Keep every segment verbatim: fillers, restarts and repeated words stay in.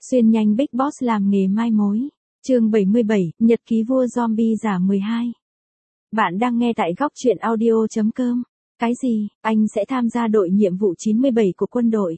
Xuyên nhanh Big Boss làm nghề mai mối. Chương bảy mươi bảy, Nhật ký vua zombie giả mười hai. Bạn đang nghe tại góc truyện audio chấm com. Cái gì, anh sẽ tham gia đội nhiệm vụ chín mươi bảy của quân đội?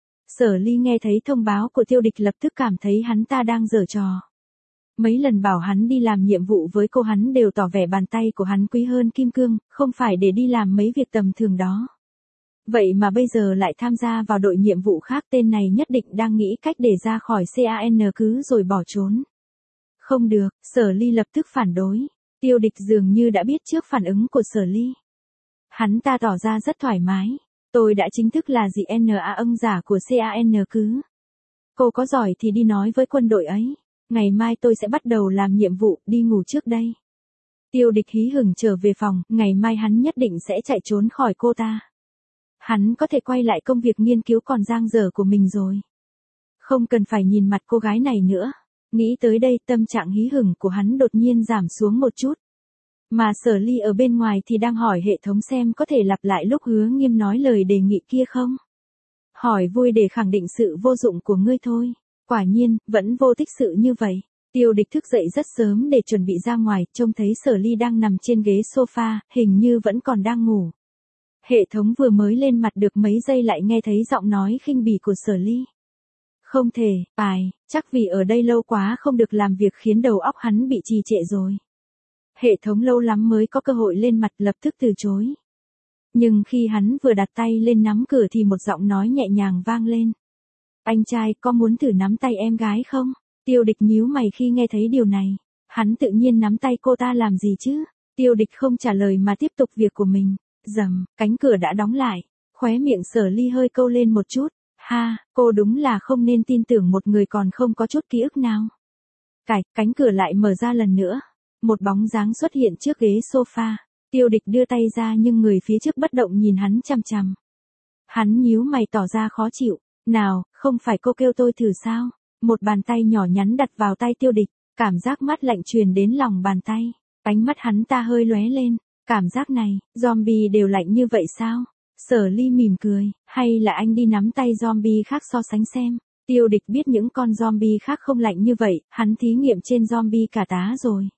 Sở Ly nghe thấy thông báo của Tiêu Địch lập tức cảm thấy hắn ta đang giở trò. Mấy lần bảo hắn đi làm nhiệm vụ với cô hắn đều tỏ vẻ bàn tay của hắn quý hơn kim cương, không phải để đi làm mấy việc tầm thường đó. Vậy mà bây giờ lại tham gia vào đội nhiệm vụ khác, tên này nhất định đang nghĩ cách để ra khỏi can cứ rồi bỏ trốn. Không được, Sở Ly lập tức phản đối. Tiêu Địch dường như đã biết trước phản ứng của Sở Ly. Hắn ta tỏ ra rất thoải mái. Tôi đã chính thức là gì en a âng giả của can cứ. Cô có giỏi thì đi nói với quân đội ấy. Ngày mai tôi sẽ bắt đầu làm nhiệm vụ, đi ngủ trước đây. Tiêu Địch hí hửng trở về phòng, ngày mai hắn nhất định sẽ chạy trốn khỏi cô ta. Hắn có thể quay lại công việc nghiên cứu còn dang dở của mình rồi. Không cần phải nhìn mặt cô gái này nữa. Nghĩ tới đây, tâm trạng hí hửng của hắn đột nhiên giảm xuống một chút. Mà Sở Ly ở bên ngoài thì đang hỏi hệ thống xem có thể lặp lại lúc Hứa Nghiêm nói lời đề nghị kia không. Hỏi vui để khẳng định sự vô dụng của ngươi thôi. Quả nhiên, vẫn vô tích sự như vậy. Tiêu Địch thức dậy rất sớm để chuẩn bị ra ngoài, trông thấy Sở Ly đang nằm trên ghế sofa, hình như vẫn còn đang ngủ. Hệ thống vừa mới lên mặt được mấy giây lại nghe thấy giọng nói khinh bỉ của Sở Ly. Không thể, bài, chắc vì ở đây lâu quá không được làm việc khiến đầu óc hắn bị trì trệ rồi. Hệ thống lâu lắm mới có cơ hội lên mặt, lập tức từ chối. Nhưng khi hắn vừa đặt tay lên nắm cửa thì một giọng nói nhẹ nhàng vang lên. Anh trai, có muốn thử nắm tay em gái không? Tiêu Địch nhíu mày khi nghe thấy điều này. Hắn tự nhiên nắm tay cô ta làm gì chứ? Tiêu Địch không trả lời mà tiếp tục việc của mình. Rầm, cánh cửa đã đóng lại. Khóe miệng Sở Ly hơi câu lên một chút. Ha, cô đúng là không nên tin tưởng một người còn không có chút ký ức nào. Cạch, cánh cửa lại mở ra lần nữa. Một bóng dáng xuất hiện trước ghế sofa. Tiêu Địch đưa tay ra nhưng người phía trước bất động nhìn hắn chằm chằm. Hắn nhíu mày tỏ ra khó chịu. Nào, không phải cô kêu tôi thử sao? Một bàn tay nhỏ nhắn đặt vào tay Tiêu Địch. Cảm giác mát lạnh truyền đến lòng bàn tay. Ánh mắt hắn ta hơi lóe lên. Cảm giác này, zombie đều lạnh như vậy sao? Sở Ly mỉm cười, hay là anh đi nắm tay zombie khác so sánh xem. Tiêu Địch biết những con zombie khác không lạnh như vậy, hắn thí nghiệm trên zombie cả tá rồi.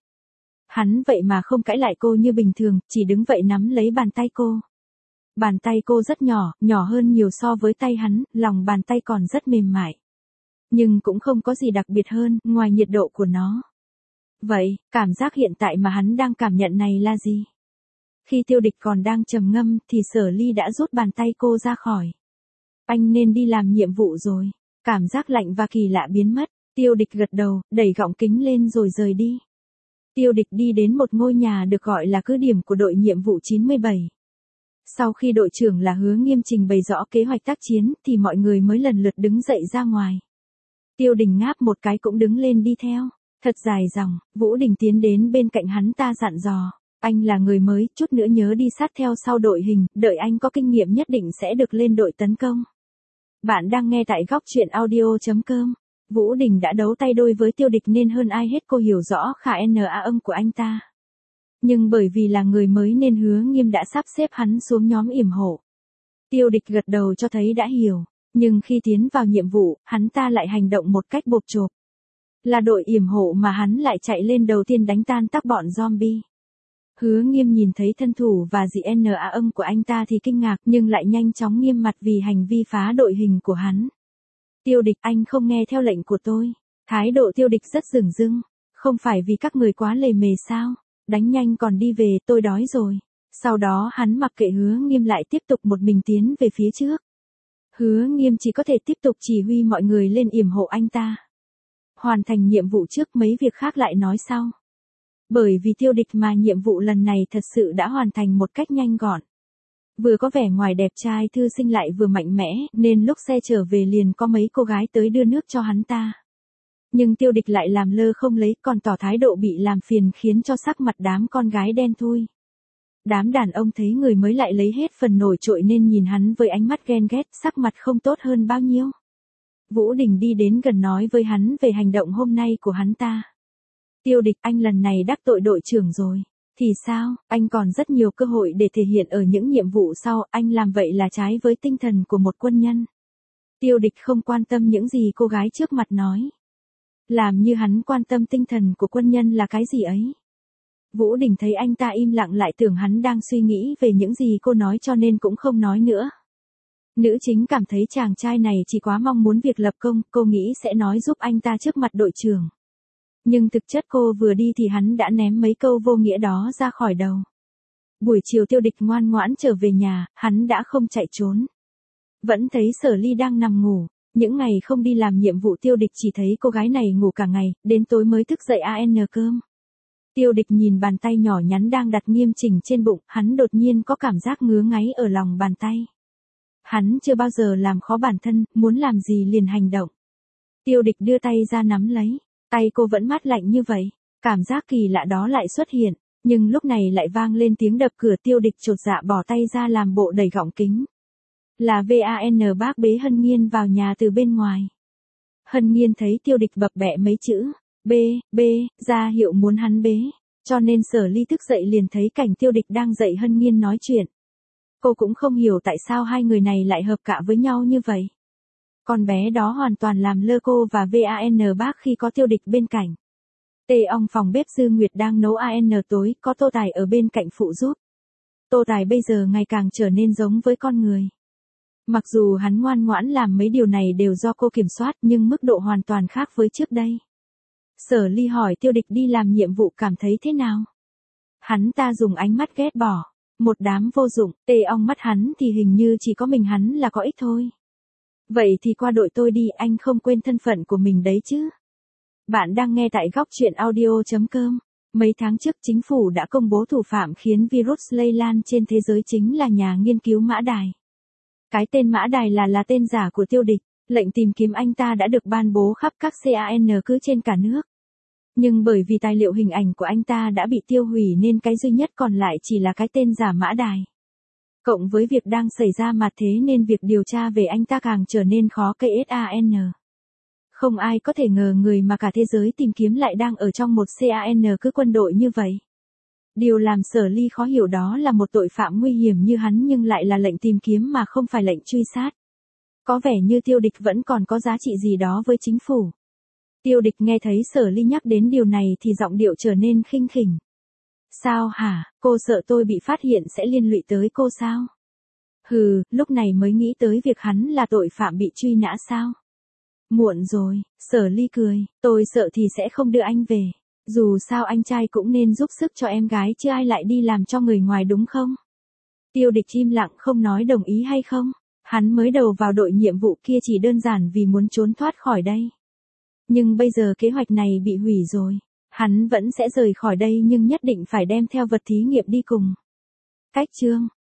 Hắn vậy mà không cãi lại cô như bình thường, chỉ đứng vậy nắm lấy bàn tay cô. Bàn tay cô rất nhỏ, nhỏ hơn nhiều so với tay hắn, lòng bàn tay còn rất mềm mại. Nhưng cũng không có gì đặc biệt hơn, ngoài nhiệt độ của nó. Vậy, cảm giác hiện tại mà hắn đang cảm nhận này là gì? Khi Tiêu Địch còn đang trầm ngâm thì Sở Ly đã rút bàn tay cô ra khỏi. Anh nên đi làm nhiệm vụ rồi. Cảm giác lạnh và kỳ lạ biến mất. Tiêu Địch gật đầu, đẩy gọng kính lên rồi rời đi. Tiêu Địch đi đến một ngôi nhà được gọi là cứ điểm của đội nhiệm vụ chín mươi bảy. Sau khi đội trưởng là Hứa Nghiêm trình bày rõ kế hoạch tác chiến thì mọi người mới lần lượt đứng dậy ra ngoài. Tiêu Đình ngáp một cái cũng đứng lên đi theo. Thật dài dòng, Vũ Đình tiến đến bên cạnh hắn ta dặn dò. Anh là người mới, chút nữa nhớ đi sát theo sau đội hình, đợi anh có kinh nghiệm nhất định sẽ được lên đội tấn công. Bạn đang nghe tại góc truyện audio chấm com. Vũ Đình đã đấu tay đôi với Tiêu Địch nên hơn ai hết cô hiểu rõ khả na âng của anh ta. Nhưng bởi vì là người mới nên Hứa Nghiêm đã sắp xếp hắn xuống nhóm yểm hộ. Tiêu Địch gật đầu cho thấy đã hiểu, nhưng khi tiến vào nhiệm vụ, hắn ta lại hành động một cách bộp chộp. Là đội yểm hộ mà hắn lại chạy lên đầu tiên đánh tan tác bọn zombie. Hứa Nghiêm nhìn thấy thân thủ và gì na âng của anh ta thì kinh ngạc nhưng lại nhanh chóng nghiêm mặt vì hành vi phá đội hình của hắn. Tiêu Địch, anh không nghe theo lệnh của tôi. Thái độ Tiêu Địch rất dửng dưng. Không phải vì các người quá lề mề sao? Đánh nhanh còn đi về, tôi đói rồi. Sau đó hắn mặc kệ Hứa Nghiêm lại tiếp tục một mình tiến về phía trước. Hứa Nghiêm chỉ có thể tiếp tục chỉ huy mọi người lên yểm hộ anh ta. Hoàn thành nhiệm vụ trước, mấy việc khác lại nói sau. Bởi vì Tiêu Địch mà nhiệm vụ lần này thật sự đã hoàn thành một cách nhanh gọn. Vừa có vẻ ngoài đẹp trai thư sinh lại vừa mạnh mẽ, nên lúc xe trở về liền có mấy cô gái tới đưa nước cho hắn ta. Nhưng Tiêu Địch lại làm lơ không lấy, còn tỏ thái độ bị làm phiền khiến cho sắc mặt đám con gái đen thui. Đám đàn ông thấy người mới lại lấy hết phần nổi trội nên nhìn hắn với ánh mắt ghen ghét, sắc mặt không tốt hơn bao nhiêu. Vũ Đình đi đến gần nói với hắn về hành động hôm nay của hắn ta. Tiêu Địch, anh lần này đắc tội đội trưởng rồi. Thì sao, anh còn rất nhiều cơ hội để thể hiện ở những nhiệm vụ sau, anh làm vậy là trái với tinh thần của một quân nhân. Tiêu Địch không quan tâm những gì cô gái trước mặt nói. Làm như hắn quan tâm tinh thần của quân nhân là cái gì ấy. Vũ Đình thấy anh ta im lặng lại tưởng hắn đang suy nghĩ về những gì cô nói cho nên cũng không nói nữa. Nữ chính cảm thấy chàng trai này chỉ quá mong muốn việc lập công, cô nghĩ sẽ nói giúp anh ta trước mặt đội trưởng. Nhưng thực chất cô vừa đi thì hắn đã ném mấy câu vô nghĩa đó ra khỏi đầu. Buổi chiều Tiêu Địch ngoan ngoãn trở về nhà, hắn đã không chạy trốn. Vẫn thấy Sở Ly đang nằm ngủ, những ngày không đi làm nhiệm vụ Tiêu Địch chỉ thấy cô gái này ngủ cả ngày, đến tối mới thức dậy ăn cơm. Tiêu Địch nhìn bàn tay nhỏ nhắn đang đặt nghiêm chỉnh trên bụng, hắn đột nhiên có cảm giác ngứa ngáy ở lòng bàn tay. Hắn chưa bao giờ làm khó bản thân, muốn làm gì liền hành động. Tiêu Địch đưa tay ra nắm lấy, tay cô vẫn mát lạnh như vậy, cảm giác kỳ lạ đó lại xuất hiện, nhưng lúc này lại vang lên tiếng đập cửa. Tiêu Địch chột dạ bỏ tay ra làm bộ đẩy gọng kính. Là Van bác bế Hân Nhiên vào nhà từ bên ngoài. Hân Nhiên thấy Tiêu Địch bập bẹ mấy chữ, B, B, ra hiệu muốn hắn bế, cho nên Sở Ly thức dậy liền thấy cảnh Tiêu Địch đang dạy Hân Nhiên nói chuyện. Cô cũng không hiểu tại sao hai người này lại hợp cạ với nhau như vậy. Con bé đó hoàn toàn làm lơ cô và Van bác khi có Tiêu Địch bên cạnh. Tê Ong phòng bếp Dư Nguyệt đang nấu ăn tối, có Tô Tài ở bên cạnh phụ giúp. Tô Tài bây giờ ngày càng trở nên giống với con người. Mặc dù hắn ngoan ngoãn làm mấy điều này đều do cô kiểm soát nhưng mức độ hoàn toàn khác với trước đây. Sở Ly hỏi Tiêu Địch đi làm nhiệm vụ cảm thấy thế nào? Hắn ta dùng ánh mắt ghét bỏ. Một đám vô dụng, Tê Ong mắt hắn thì hình như chỉ có mình hắn là có ích thôi. Vậy thì qua đội tôi đi, anh không quên thân phận của mình đấy chứ. Bạn đang nghe tại góc truyện audio chấm com. Mấy tháng trước chính phủ đã công bố thủ phạm khiến virus lây lan trên thế giới chính là nhà nghiên cứu Mã Đài. Cái tên Mã Đài là là tên giả của Tiêu Địch, lệnh tìm kiếm anh ta đã được ban bố khắp các can cứ trên cả nước. Nhưng bởi vì tài liệu hình ảnh của anh ta đã bị tiêu hủy nên cái duy nhất còn lại chỉ là cái tên giả Mã Đài. Cộng với việc đang xảy ra mặt thế nên việc điều tra về anh ta càng trở nên khó khăn. Không ai có thể ngờ người mà cả thế giới tìm kiếm lại đang ở trong một can cứ quân đội như vậy. Điều làm Sở Ly khó hiểu đó là một tội phạm nguy hiểm như hắn nhưng lại là lệnh tìm kiếm mà không phải lệnh truy sát. Có vẻ như Tiêu Địch vẫn còn có giá trị gì đó với chính phủ. Tiêu Địch nghe thấy Sở Ly nhắc đến điều này thì giọng điệu trở nên khinh khỉnh. Sao hả, cô sợ tôi bị phát hiện sẽ liên lụy tới cô sao? Hừ, lúc này mới nghĩ tới việc hắn là tội phạm bị truy nã sao? Muộn rồi, Sở Ly cười, tôi sợ thì sẽ không đưa anh về. Dù sao anh trai cũng nên giúp sức cho em gái chứ ai lại đi làm cho người ngoài đúng không? Tiêu Địch im lặng không nói đồng ý hay không. Hắn mới đầu vào đội nhiệm vụ kia chỉ đơn giản vì muốn trốn thoát khỏi đây. Nhưng bây giờ kế hoạch này bị hủy rồi. Hắn vẫn sẽ rời khỏi đây nhưng nhất định phải đem theo vật thí nghiệm đi cùng. Cách chương